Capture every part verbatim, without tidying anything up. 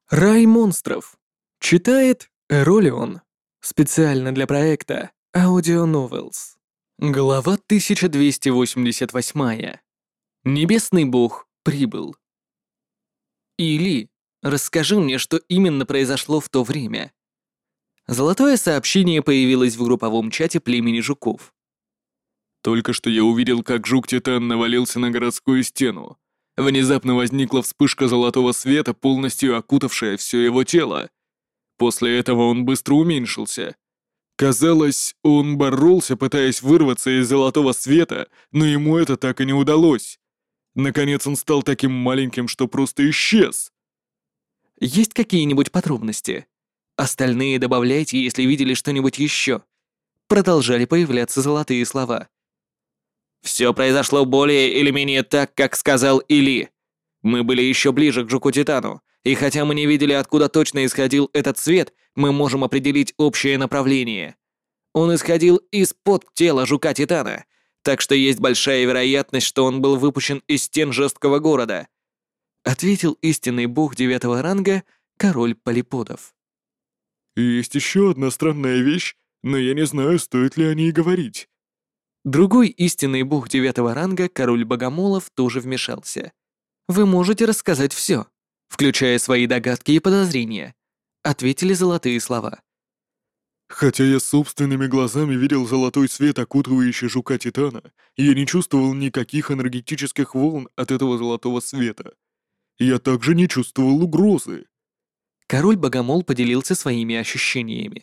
Рай монстров. Читает Эролион. Специально для проекта Audio Novels. Глава тысяча двести восемьдесят восемь. Небесный бог прибыл. Или, расскажи мне, что именно произошло в то время. Золотое сообщение появилось в групповом чате племени жуков. Только что я увидел, как жук-титан навалился на городскую стену. Внезапно возникла вспышка золотого света, полностью окутавшая все его тело. После этого он быстро уменьшился. Казалось, он боролся, пытаясь вырваться из золотого света, но ему это так и не удалось. Наконец он стал таким маленьким, что просто исчез. Есть какие-нибудь подробности? Остальные добавляйте, если видели что-нибудь еще. Продолжали появляться золотые слова. Все произошло более или менее так, как сказал Или. Мы были еще ближе к Жуку-Титану, и хотя мы не видели, откуда точно исходил этот свет, мы можем определить общее направление. Он исходил из-под тела Жука-Титана, так что есть большая вероятность, что он был выпущен из стен жесткого города, ответил истинный бог девятого ранга, король полиподов. И есть еще одна странная вещь, но я не знаю, стоит ли о ней говорить. Другой истинный бог девятого ранга, король богомолов, тоже вмешался. Вы можете рассказать все, включая свои догадки и подозрения, ответили золотые слова. Хотя я собственными глазами видел золотой свет, окутывающий жука-титана, я не чувствовал никаких энергетических волн от этого золотого света. Я также не чувствовал угрозы. Король богомол поделился своими ощущениями.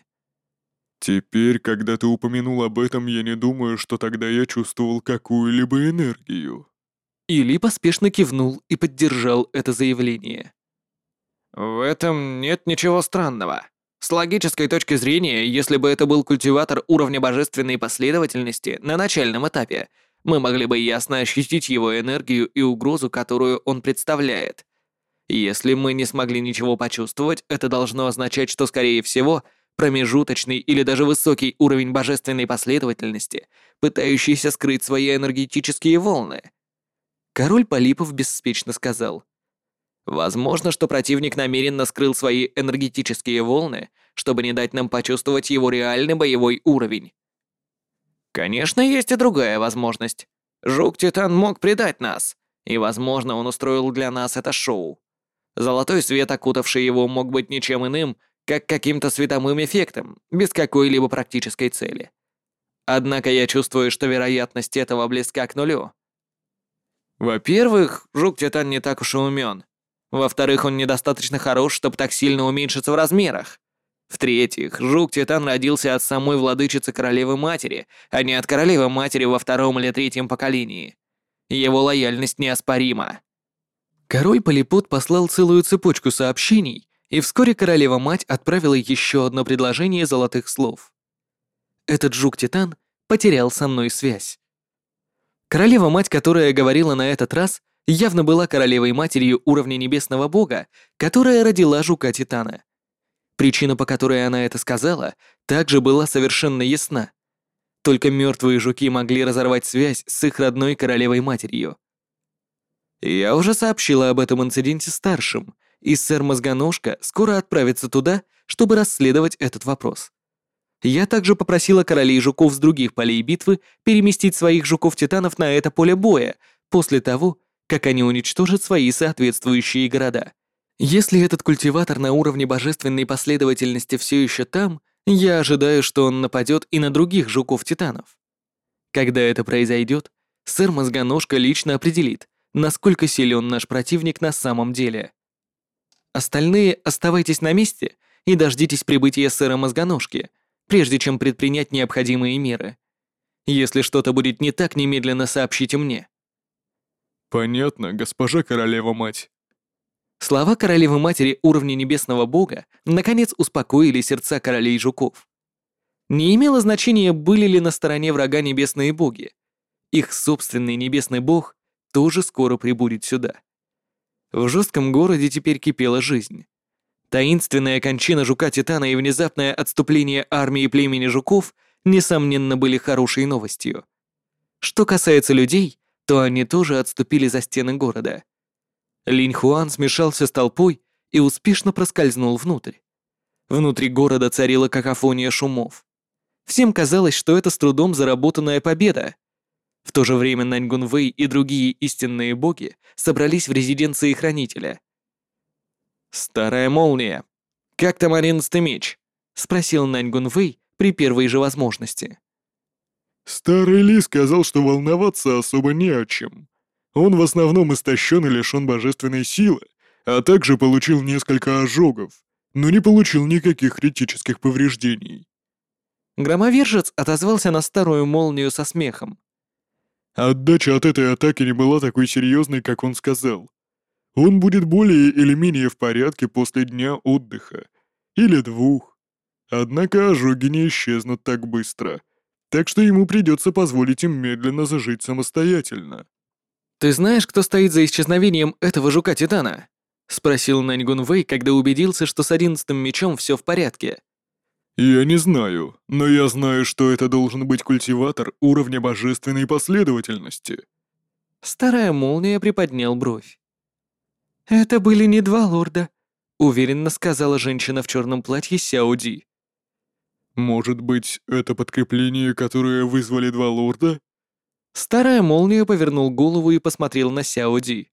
Теперь, когда ты упомянул об этом, я не думаю, что тогда я чувствовал какую-либо энергию. Или поспешно кивнул и поддержал это заявление. В этом нет ничего странного. С логической точки зрения, если бы это был культиватор уровня божественной последовательности на начальном этапе, мы могли бы ясно ощутить его энергию и угрозу, которую он представляет. Если мы не смогли ничего почувствовать, это должно означать, что, скорее всего, промежуточный или даже высокий уровень божественной последовательности, пытающийся скрыть свои энергетические волны. Король Полипов беспечно сказал. Возможно, что противник намеренно скрыл свои энергетические волны, чтобы не дать нам почувствовать его реальный боевой уровень. Конечно, есть и другая возможность. Жук-Титан мог предать нас, и, возможно, он устроил для нас это шоу. Золотой свет, окутавший его, мог быть ничем иным, как каким-то световым эффектом, без какой-либо практической цели. Однако я чувствую, что вероятность этого близка к нулю. Во-первых, Жук-Титан не так уж и умен. Во-вторых, он недостаточно хорош, чтобы так сильно уменьшиться в размерах. В-третьих, Жук-Титан родился от самой владычицы королевы-матери, а не от королевы-матери во втором или третьем поколении. Его лояльность неоспорима. Король Полипод послал целую цепочку сообщений, и вскоре королева-мать отправила еще одно предложение золотых слов. Этот Жук-Титан потерял со мной связь. Королева-мать, которая говорила на этот раз, явно была королевой-матерью уровня небесного бога, которая родила Жука-Титана. Причина, по которой она это сказала, также была совершенно ясна. Только мертвые жуки могли разорвать связь с их родной королевой-матерью. Я уже сообщила об этом инциденте старшим, и сэр Мозгоножка скоро отправится туда, чтобы расследовать этот вопрос. Я также попросила королей жуков с других полей битвы переместить своих жуков-титанов на это поле боя после того, как они уничтожат свои соответствующие города. Если этот культиватор на уровне божественной последовательности все еще там, я ожидаю, что он нападет и на других жуков-титанов. Когда это произойдет, сэр Мозгоножка лично определит, насколько силен наш противник на самом деле. Остальные оставайтесь на месте и дождитесь прибытия сэра Мозгоножки, прежде чем предпринять необходимые меры. Если что-то будет не так, немедленно сообщите мне. Понятно, госпожа королева-мать. Слова королевы-матери уровня небесного бога наконец успокоили сердца королей жуков. Не имело значения, были ли на стороне врага небесные боги. Их собственный небесный бог тоже скоро прибудет сюда. В жестком городе теперь кипела жизнь. Таинственная кончина жука-титана и внезапное отступление армии племени жуков, несомненно, были хорошей новостью. Что касается людей, то они тоже отступили за стены города. Линь Хуан смешался с толпой и успешно проскользнул внутрь. Внутри города царила какофония шумов. Всем казалось, что это с трудом заработанная победа. В то же время Нань Гунвэй и другие истинные боги собрались в резиденции Хранителя. «Старая молния, как там одиннадцатый меч?» — спросил Нань Гунвэй при первой же возможности. Старый Ли сказал, что волноваться особо не о чем. Он в основном истощен и лишен божественной силы, а также получил несколько ожогов, но не получил никаких критических повреждений. Громовержец отозвался на старую молнию со смехом. Отдача от этой атаки не была такой серьезной, как он сказал. Он будет более или менее в порядке после дня отдыха. Или двух. Однако ожоги не исчезнут так быстро, так что ему придется позволить им медленно зажить самостоятельно. «Ты знаешь, кто стоит за исчезновением этого жука-титана?» — спросил Нань Гунвэй, когда убедился, что с одиннадцатым мечом все в порядке. Я не знаю, но я знаю, что это должен быть культиватор уровня божественной последовательности. Старая молния приподнял бровь. «Это были не два лорда», — уверенно сказала женщина в черном платье Сяо Ди. Может быть, это подкрепление, которое вызвали два лорда? Старая молния повернул голову и посмотрел на Сяо Ди.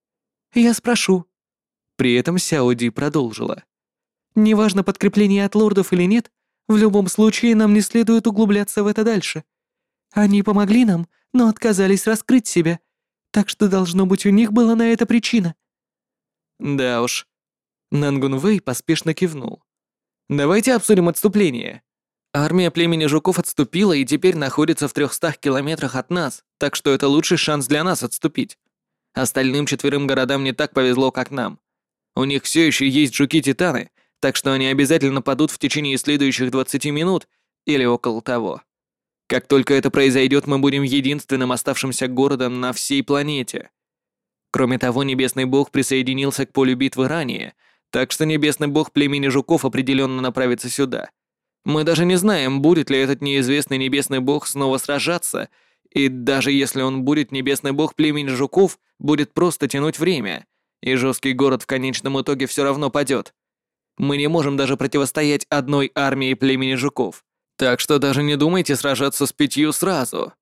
«Я спрошу». При этом Сяо Ди продолжила. «Неважно, подкрепление от лордов или нет, в любом случае нам не следует углубляться в это дальше. Они помогли нам, но отказались раскрыть себя, так что, должно быть, у них была на это причина». «Да уж». Нан Гунвэй поспешно кивнул. «Давайте обсудим отступление. Армия племени жуков отступила и теперь находится в трехстах километрах от нас, так что это лучший шанс для нас отступить. Остальным четверым городам не так повезло, как нам. У них все еще есть жуки-титаны, так что они обязательно падут в течение следующих двадцати минут или около того. Как только это произойдет, мы будем единственным оставшимся городом на всей планете. Кроме того, Небесный Бог присоединился к полю битвы ранее, так что Небесный Бог племени жуков определенно направится сюда. Мы даже не знаем, будет ли этот неизвестный Небесный Бог снова сражаться, и даже если он будет, Небесный Бог племени жуков будет просто тянуть время, и жесткий город в конечном итоге все равно падет. Мы не можем даже противостоять одной армии племени жуков, так что даже не думайте сражаться с пятью сразу.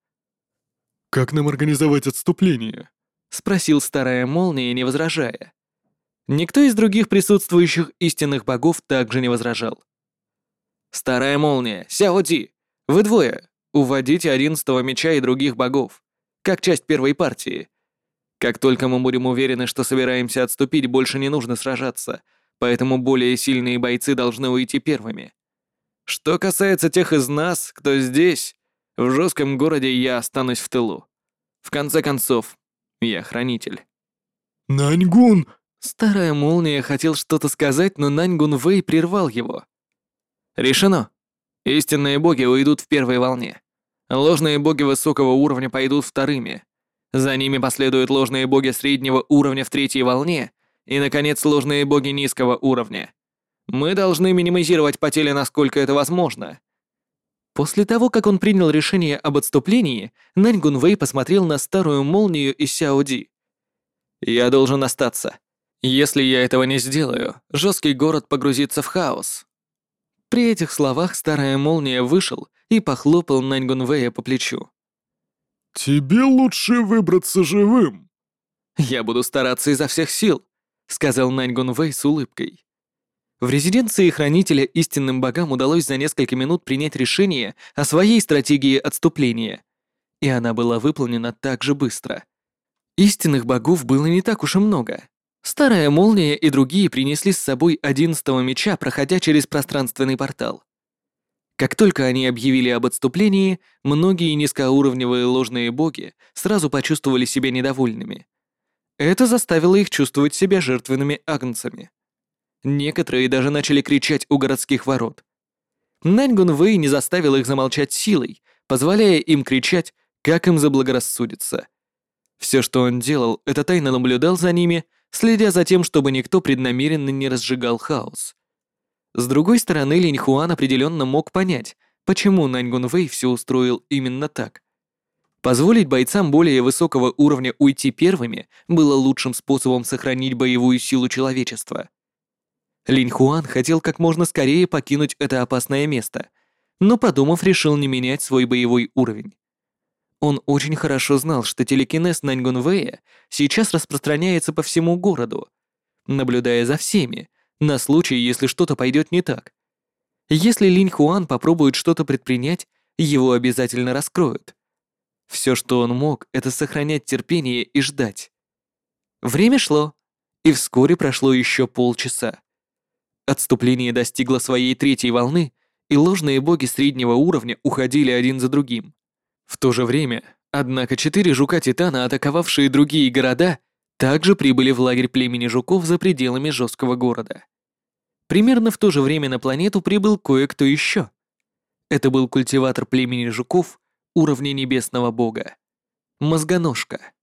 Как нам организовать отступление? Спросил старая молния, не возражая. Никто из других присутствующих истинных богов также не возражал. «Старая молния, Сяо Ди, вы двое, уводите одиннадцатого меча и других богов, как часть первой партии. Как только мы будем уверены, что собираемся отступить, больше не нужно сражаться, поэтому более сильные бойцы должны уйти первыми. Что касается тех из нас, кто здесь, в жестком городе я останусь в тылу. В конце концов, я хранитель». Наньгун! Старая молния хотел что-то сказать, но Нань Гунвэй прервал его. «Решено. Истинные боги уйдут в первой волне. Ложные боги высокого уровня пойдут вторыми. За ними последуют ложные боги среднего уровня в третьей волне и, наконец, ложные боги низкого уровня. Мы должны минимизировать потери, насколько это возможно». После того, как он принял решение об отступлении, Нань Гунвэй посмотрел на старую молнию и Сяо Ди. «Я должен остаться. Если я этого не сделаю, жесткий город погрузится в хаос». При этих словах старая молния вышел и похлопал Нань Гунвэя по плечу. «Тебе лучше выбраться живым». «Я буду стараться изо всех сил», — сказал Нань Гунвэй с улыбкой. В резиденции Хранителя истинным богам удалось за несколько минут принять решение о своей стратегии отступления, и она была выполнена так же быстро. Истинных богов было не так уж и много. Старая молния и другие принесли с собой одиннадцатого меча, проходя через пространственный портал. Как только они объявили об отступлении, многие низкоуровневые ложные боги сразу почувствовали себя недовольными. Это заставило их чувствовать себя жертвенными агнцами. Некоторые даже начали кричать у городских ворот. Нань Гунвэй не заставил их замолчать силой, позволяя им кричать, как им заблагорассудится. Все, что он делал, это тайно наблюдал за ними, следя за тем, чтобы никто преднамеренно не разжигал хаос. С другой стороны, Линь Хуан определенно мог понять, почему Нань Гунвэй все устроил именно так. Позволить бойцам более высокого уровня уйти первыми было лучшим способом сохранить боевую силу человечества. Линь Хуан хотел как можно скорее покинуть это опасное место, но, подумав, решил не менять свой боевой уровень. Он очень хорошо знал, что телекинез Наньгунвэя сейчас распространяется по всему городу, наблюдая за всеми, на случай, если что-то пойдет не так. Если Линь Хуан попробует что-то предпринять, его обязательно раскроют. Все, что он мог, это сохранять терпение и ждать. Время шло, и вскоре прошло еще полчаса. Отступление достигло своей третьей волны, и ложные боги среднего уровня уходили один за другим. В то же время, однако, четыре жука-титана, атаковавшие другие города, также прибыли в лагерь племени жуков за пределами жесткого города. Примерно в то же время на планету прибыл кое-кто еще. Это был культиватор племени жуков уровня небесного бога. Мозгоножка.